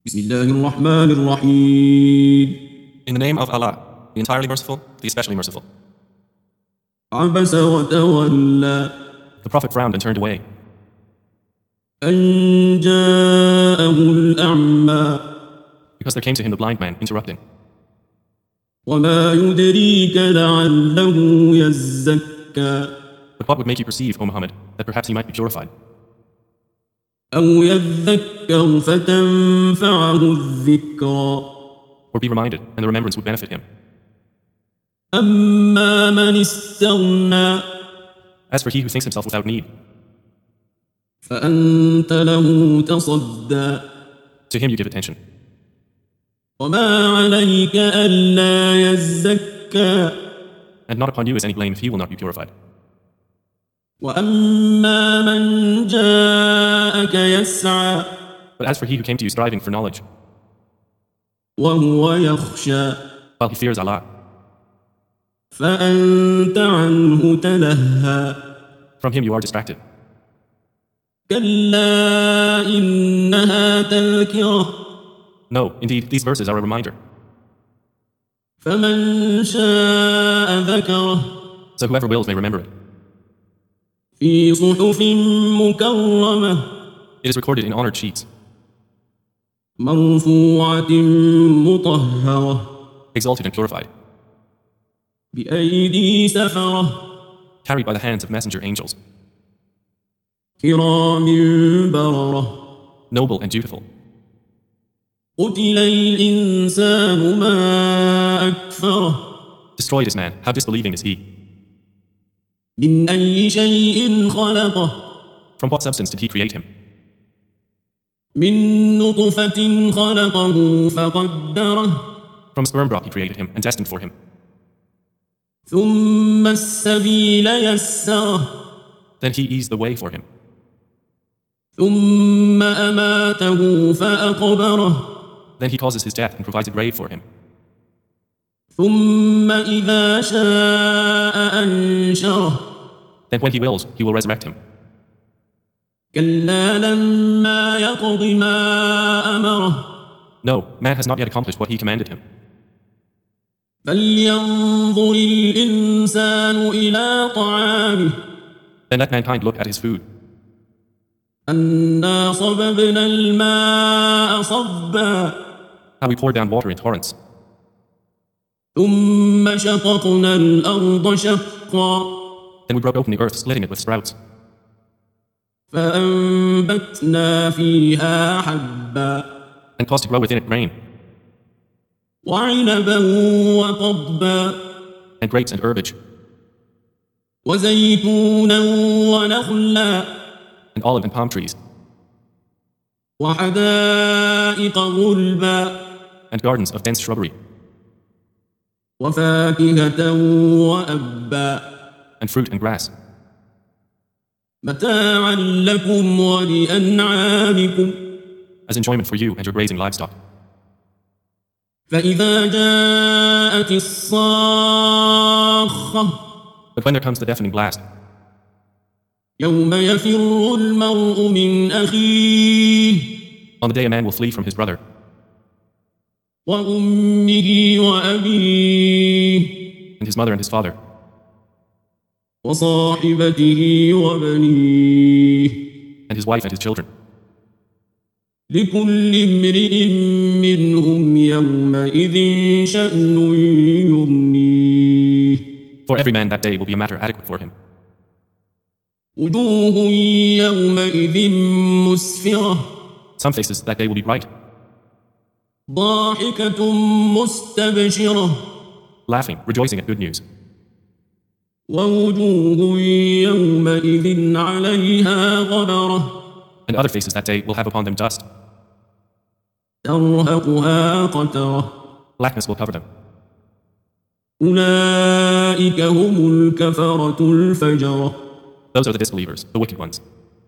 بسم الله الرحمن الرحيم. In the name of Allah, the entirely merciful, the especially merciful. عبس وتولى The Prophet frowned and turned away, أن جاءه الأعمى because there came to him the blind man, interrupting. وما يدريك لعله يزكى But what would make you perceive, O Muhammad, that perhaps he might be purified, أو يذكر فتنفعه الذكرى or be reminded, and the remembrance would benefit him? أما من استغنى As for he who thinks himself without need, فأنت له تصدى to him you give attention. وما عليك ألا يزكى And not upon you is any blame if he will not be purified. وأما من جاءك يسعى But as for he who came to you striving for knowledge, وهو يخشى while he fears Allah, فأنت عنه تلهى from him you are distracted. كلا إنها تذكرة No, indeed, these verses are a reminder. فمن شاء ذكره So whoever wills may remember it. في صحف مكرمة It is recorded in honored sheets, مرفوعة مطهرة exalted and purified, بأيدي سفرة carried by the hands of messenger angels, كرام بررة noble and dutiful. قتل الإنسان ما أكفره Destroyed is man, how disbelieving is he? من أي شيء خلقه From what substance did he create him? من نطفة خلقه فقدره From sperm brought he created him and destined for him. ثم السبيل يسره Then he eased the way for him. ثم أماته فأقبره Then he causes his death and provides a grave for him. ثم إذا شاء أنشره Then when he wills, he will resurrect him. كلا لما يقض ما أمره No, man has not yet accomplished what he commanded him. فلينظر الإنسان إلى طعامه Then let mankind look at his food. أنا صببنا الماء صبا How we pour down water in torrents. ثم شققنا الأرض شقا Then we broke open the earth, splitting it with sprouts. فأنبتنا فيها حبا And caused to grow within it grain, وعنبا وقضبا and grapes and herbage, وزيتونا ونخلا and olive and palm trees, وحدائق غلبا and gardens of dense shrubbery, وفاكهة وأبا and fruit and grass, متاعا لكم ولأنعامكم as enjoyment for you and your grazing livestock. فإذا جاءت الصاخة But when there comes the deafening blast, يوم يفر المرء من أخيه on the day a man will flee from his brother, وأمه وأبيه and his mother and his father, وصاحبته وبنيه and his wife and his children. لكل امرئ منهم يومئذ شأن يغنيه For every man that day will be a matter adequate for him. وجوه يومئذ مسفرة Some faces that day will be bright, ضاحكة مستبشرة laughing, rejoicing at good news. ووجوه يومئذ عليها غبرة And other faces that day will have upon them dust. ترهقها قترة Blackness will cover them. أولئك هم الكفرة الفجرة Those are the disbelievers, the wicked ones.